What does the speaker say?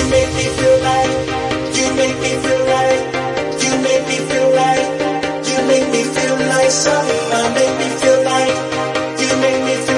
make me feel like, you make me feel like, you make me feel like, you make me feel like something. I make me feel like, you make me feel